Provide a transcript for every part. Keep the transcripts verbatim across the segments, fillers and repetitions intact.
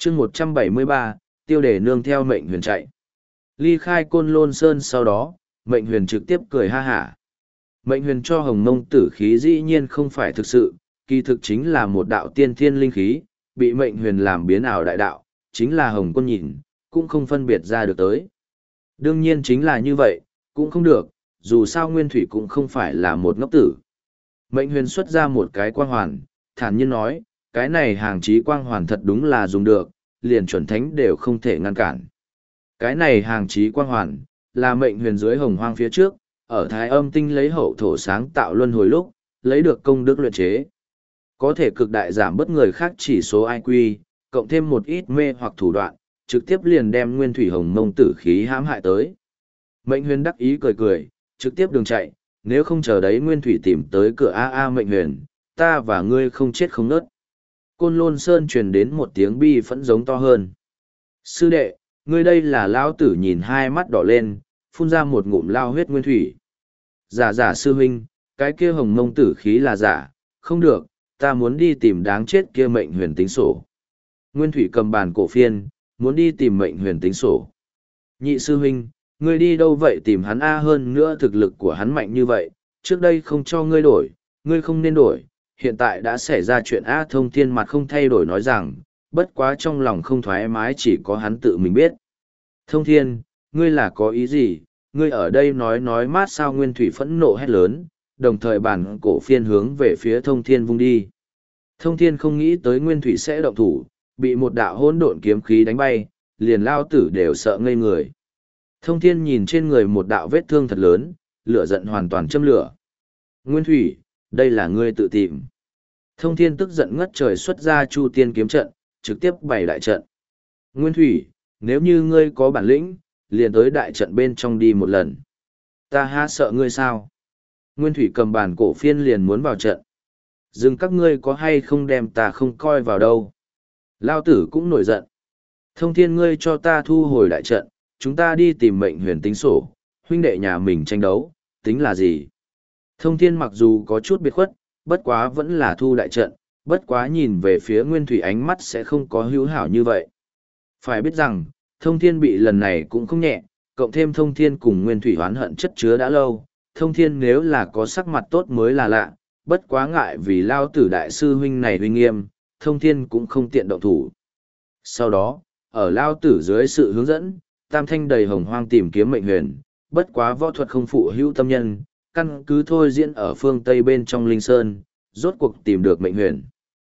chương một trăm bảy mươi ba, tiêu đề nương theo mệnh huyền chạy. Ly khai Côn Lôn Sơn sau đó, mệnh huyền trực tiếp cười ha hả. Mệnh huyền cho hồng mông tử khí dĩ nhiên không phải thực sự, kỳ thực chính là một đạo tiên thiên linh khí, bị mệnh huyền làm biến ảo đại đạo, chính là hồng quân nhìn, cũng không phân biệt ra được tới. Đương nhiên chính là như vậy, cũng không được, dù sao Nguyên Thủy cũng không phải là một ngốc tử. Mệnh huyền xuất ra một cái quang hoàn, thản nhiên nói, cái này hàng chí quang hoàn thật đúng là dùng được, liền chuẩn thánh đều không thể ngăn cản. Cái này hàng chí quang hoàn, là mệnh huyền dưới hồng hoang phía trước, ở Thái Âm Tinh lấy hậu thổ sáng tạo luân hồi lúc, lấy được công đức luyện chế. Có thể cực đại giảm bất người khác chỉ số i kiu, cộng thêm một ít mê hoặc thủ đoạn, trực tiếp liền đem nguyên thủy hồng mông tử khí hãm hại tới. Mệnh huyền đắc ý cười cười, trực tiếp đường chạy, nếu không chờ đấy nguyên thủy tìm tới cửa A A mệnh huyền, ta và ngươi không chết không nớt. Côn Lôn Sơn truyền đến một tiếng bi phẫn giống to hơn. Sư đệ, ngươi đây là lão tử nhìn hai mắt đỏ lên, phun ra một ngụm lao huyết nguyên thủy. Giả giả sư huynh, cái kia hồng mông tử khí là giả, không được, ta muốn đi tìm đáng chết kia mệnh huyền tính sổ. Nguyên thủy cầm bàn cổ phiên, muốn đi tìm mệnh huyền tính sổ. Nhị sư huynh, ngươi đi đâu vậy tìm hắn A, hơn nữa thực lực của hắn mạnh như vậy, trước đây không cho ngươi đổi, ngươi không nên đổi, hiện tại đã xảy ra chuyện A. Thông Thiên mặt không thay đổi nói rằng, bất quá trong lòng không thoải mái chỉ có hắn tự mình biết. Thông Thiên, ngươi là có ý gì, ngươi ở đây nói nói mát sao? Nguyên thủy phẫn nộ hét lớn, đồng thời bản cổ phiên hướng về phía Thông Thiên vung đi. Thông Thiên không nghĩ tới Nguyên thủy sẽ động thủ, bị một đạo hỗn độn kiếm khí đánh bay, liền lao tử đều sợ ngây người. Thông Thiên nhìn trên người một đạo vết thương thật lớn, lửa giận hoàn toàn châm lửa. Nguyên thủy, đây là ngươi tự tìm. Thông Thiên tức giận ngất trời xuất ra Chu Tiên kiếm trận, trực tiếp bày đại trận. Nguyên thủy, nếu như ngươi có bản lĩnh, liền tới đại trận bên trong đi một lần. Ta há sợ ngươi sao? Nguyên thủy cầm bàn cổ phiên liền muốn vào trận. Dừng, các ngươi có hay không đem ta không coi vào đâu. Lao tử cũng nổi giận. Thông Thiên, ngươi cho ta thu hồi đại trận, chúng ta đi tìm mệnh huyền tính sổ, huynh đệ nhà mình tranh đấu, tính là gì? Thông Thiên mặc dù có chút biệt khuất, bất quá vẫn là thu đại trận, bất quá nhìn về phía Nguyên thủy ánh mắt sẽ không có hữu hảo như vậy. Phải biết rằng, Thông Thiên bị lần này cũng không nhẹ, cộng thêm Thông Thiên cùng Nguyên thủy oán hận chất chứa đã lâu, Thông Thiên nếu là có sắc mặt tốt mới là lạ, bất quá ngại vì lao tử đại sư huynh này uy nghiêm, Thông Thiên cũng không tiện động thủ. Sau đó, ở lao tử dưới sự hướng dẫn, Tam Thanh đầy hồng hoang tìm kiếm mệnh huyền, bất quá võ thuật không phụ hữu tâm nhân, căn cứ thôi diễn ở phương Tây bên trong Linh Sơn, rốt cuộc tìm được mệnh huyền.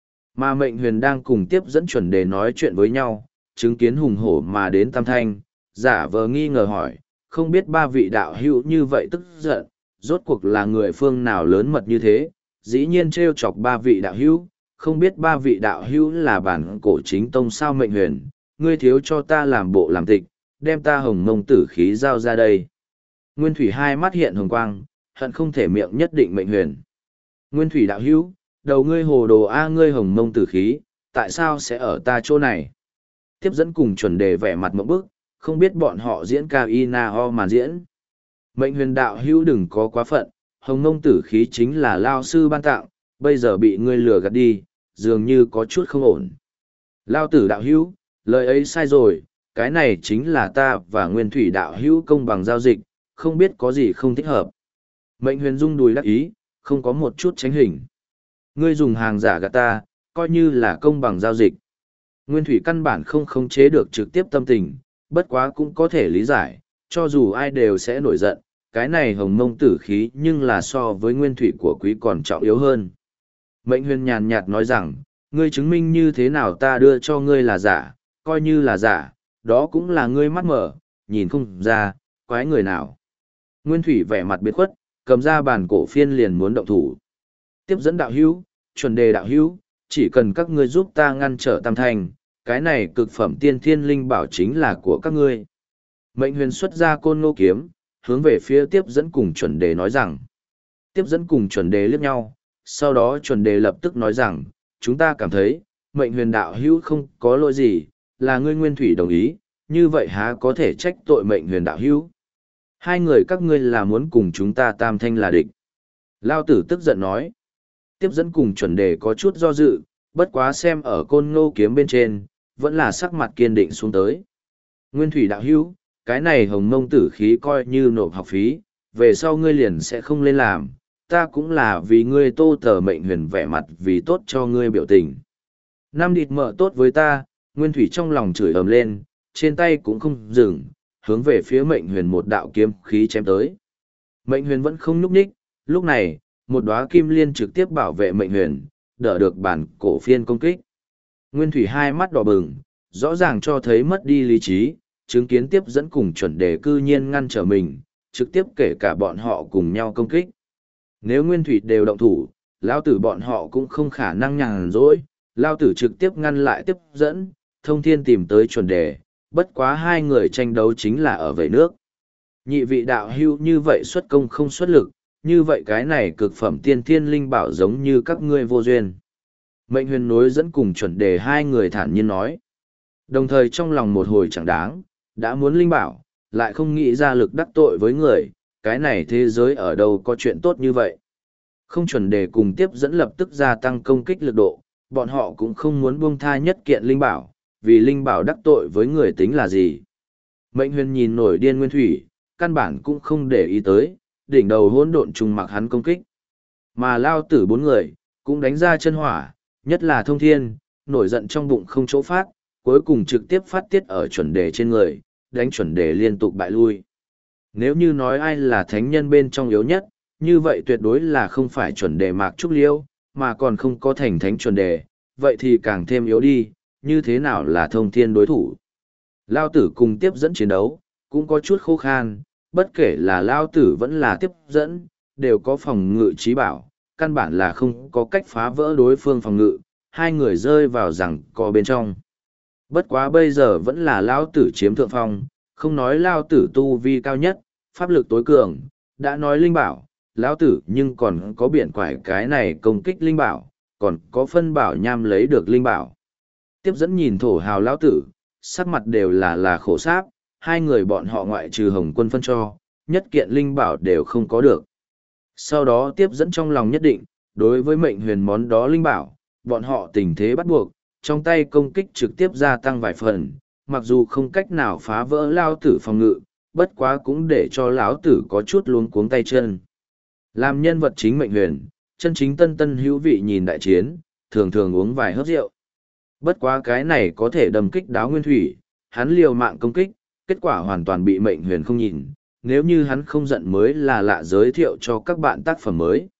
Mà mệnh huyền đang cùng tiếp dẫn chuẩn đề nói chuyện với nhau, chứng kiến hùng hổ mà đến Tam Thanh, giả vờ nghi ngờ hỏi, không biết ba vị đạo hữu như vậy tức giận, rốt cuộc là người phương nào lớn mật như thế, dĩ nhiên trêu chọc ba vị đạo hữu, không biết ba vị đạo hữu là bản cổ chính tông sao? Mệnh huyền, ngươi thiếu cho ta làm bộ làm tịch, đem ta hồng mông tử khí giao ra đây. Nguyên thủy hai mắt hiện hồng quang, hận không thể miệng nhất định mệnh huyền. Nguyên thủy đạo hữu, đầu ngươi hồ đồ A, ngươi hồng mông tử khí, tại sao sẽ ở ta chỗ này? Tiếp dẫn cùng chuẩn đề vẻ mặt mộng bức, không biết bọn họ diễn ca y na ho màn diễn. Mệnh huyền đạo hữu đừng có quá phận, hồng mông tử khí chính là lao sư ban tặng, bây giờ bị ngươi lừa gạt đi, dường như có chút không ổn. Lao tử đạo hữu, lời ấy sai rồi, cái này chính là ta và Nguyên thủy đạo hữu công bằng giao dịch, không biết có gì không thích hợp. Mệnh huyền rung đùi đắc ý, không có một chút tránh hình. Ngươi dùng hàng giả gạt ta, coi như là công bằng giao dịch. Nguyên thủy căn bản không khống chế được trực tiếp tâm tình, bất quá cũng có thể lý giải, cho dù ai đều sẽ nổi giận, cái này hồng mông tử khí nhưng là so với nguyên thủy của quý còn trọng yếu hơn. Mệnh huyền nhàn nhạt nói rằng, ngươi chứng minh như thế nào ta đưa cho ngươi là giả, coi như là giả, đó cũng là ngươi mắt mở, nhìn không ra, quái người nào. Nguyên thủy vẻ mặt biệt khuất, cầm ra bàn cổ phiên liền muốn động thủ. Tiếp dẫn đạo hữu, chuẩn đề đạo hữu, chỉ cần các ngươi giúp ta ngăn trở Tam Thanh, cái này cực phẩm tiên thiên linh bảo chính là của các ngươi. Mệnh huyền xuất ra côn ngô kiếm, hướng về phía tiếp dẫn cùng chuẩn đề nói rằng. Tiếp dẫn cùng chuẩn đề liếc nhau, sau đó chuẩn đề lập tức nói rằng, chúng ta cảm thấy, mệnh huyền đạo hữu không có lỗi gì, là ngươi Nguyên thủy đồng ý, như vậy há có thể trách tội mệnh huyền đạo hữu. Hai người các ngươi là muốn cùng chúng ta Tam Thanh là địch. Lao tử tức giận nói. Tiếp dẫn cùng chuẩn đề có chút do dự, bất quá xem ở côn ngô kiếm bên trên, vẫn là sắc mặt kiên định xuống tới. Nguyên thủy đạo hữu, cái này hồng mông tử khí coi như nộp học phí, về sau ngươi liền sẽ không lên làm, ta cũng là vì ngươi tô tờ mệnh huyền vẻ mặt vì tốt cho ngươi biểu tình. Nam địt mở tốt với ta, Nguyên thủy trong lòng chửi ầm lên, trên tay cũng không dừng, hướng về phía mệnh huyền một đạo kiếm khí chém tới. Mệnh huyền vẫn không nhúc nhích, lúc này, một đóa kim liên trực tiếp bảo vệ mệnh huyền, đỡ được bản cổ phiên công kích. Nguyên thủy hai mắt đỏ bừng, rõ ràng cho thấy mất đi lý trí, chứng kiến tiếp dẫn cùng chuẩn đề cư nhiên ngăn trở mình, trực tiếp kể cả bọn họ cùng nhau công kích. Nếu Nguyên thủy đều động thủ, lao tử bọn họ cũng không khả năng nhàn rỗi, lao tử trực tiếp ngăn lại tiếp dẫn, thông thiên tìm tới chuẩn đề, bất quá hai người tranh đấu chính là ở vẩy nước. Nhị vị đạo hưu như vậy xuất công không xuất lực, như vậy cái này cực phẩm tiên thiên linh bảo giống như các ngươi vô duyên. Mệnh huyền nối dẫn cùng chuẩn đề hai người thản nhiên nói. Đồng thời trong lòng một hồi chẳng đáng, đã muốn linh bảo, lại không nghĩ ra lực đắc tội với người, cái này thế giới ở đâu có chuyện tốt như vậy. Không chuẩn đề cùng tiếp dẫn lập tức gia tăng công kích lực độ, bọn họ cũng không muốn buông tha nhất kiện linh bảo, vì linh bảo đắc tội với người tính là gì. Mệnh huyền nhìn nổi điên Nguyên thủy, căn bản cũng không để ý tới, đỉnh đầu hỗn độn trùng mặc hắn công kích. Mà lao tử bốn người, cũng đánh ra chân hỏa, nhất là thông thiên, nổi giận trong bụng không chỗ phát, cuối cùng trực tiếp phát tiết ở chuẩn đề trên người, đánh chuẩn đề liên tục bại lui. Nếu như nói ai là thánh nhân bên trong yếu nhất, như vậy tuyệt đối là không phải chuẩn đề Mạc Trúc Liêu, mà còn không có thành thánh chuẩn đề, vậy thì càng thêm yếu đi, như thế nào là thông thiên đối thủ. Lao tử cùng tiếp dẫn chiến đấu, cũng có chút khô khan, bất kể là Lao tử vẫn là tiếp dẫn, đều có phòng ngự trí bảo, căn bản là không có cách phá vỡ đối phương phòng ngự, hai người rơi vào rằng có bên trong. Bất quá bây giờ vẫn là Lao tử chiếm thượng phong, không nói Lao tử tu vi cao nhất, pháp lực tối cường, đã nói linh bảo, Lão tử nhưng còn có biển quải cái này công kích linh bảo, còn có phân bảo nham lấy được linh bảo. Tiếp dẫn nhìn thổ hào Lão tử, sắc mặt đều là là khổ sáp, hai người bọn họ ngoại trừ hồng quân phân cho, nhất kiện linh bảo đều không có được. Sau đó tiếp dẫn trong lòng nhất định, đối với mệnh huyền món đó linh bảo, bọn họ tình thế bắt buộc, trong tay công kích trực tiếp gia tăng vài phần, mặc dù không cách nào phá vỡ Lao tử phòng ngự, bất quá cũng để cho Lão tử có chút luống cuống tay chân. Làm nhân vật chính mệnh huyền, chân chính tân tân hữu vị nhìn đại chiến, thường thường uống vài hớp rượu. Bất quá cái này có thể đâm kích đáo Nguyên thủy, hắn liều mạng công kích, kết quả hoàn toàn bị mệnh huyền không nhìn, nếu như hắn không giận mới là lạ giới thiệu cho các bạn tác phẩm mới.